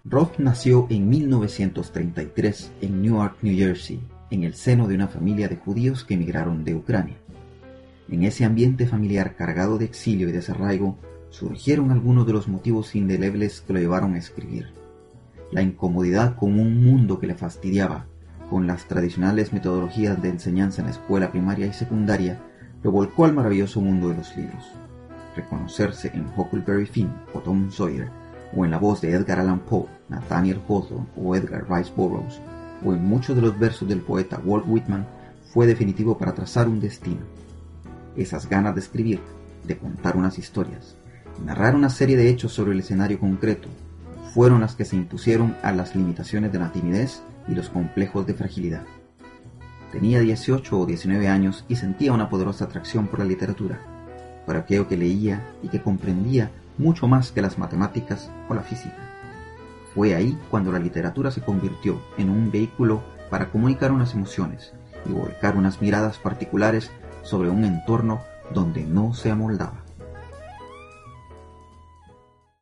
Roth nació en 1933 en Newark, New Jersey, en el seno de una familia de judíos que emigraron de Ucrania. En ese ambiente familiar cargado de exilio y desarraigo, surgieron algunos de los motivos indelebles que lo llevaron a escribir. La incomodidad con un mundo que le fastidiaba, con las tradicionales metodologías de enseñanza en la escuela primaria y secundaria, lo volcó al maravilloso mundo de los libros. Reconocerse en Huckleberry Finn o Tom Sawyer, o en la voz de Edgar Allan Poe, Nathaniel Hawthorne o Edgar Rice Burroughs, o en muchos de los versos del poeta Walt Whitman, fue definitivo para trazar un destino. Esas ganas de escribir, de contar unas historias, narrar una serie de hechos sobre el escenario concreto, fueron las que se impusieron a las limitaciones de la timidez y los complejos de fragilidad. Tenía 18 o 19 años y sentía una poderosa atracción por la literatura, por aquello que leía y que comprendía mucho más que las matemáticas o la física. Fue ahí cuando la literatura se convirtió en un vehículo para comunicar unas emociones y volcar unas miradas particulares sobre un entorno donde no se amoldaba.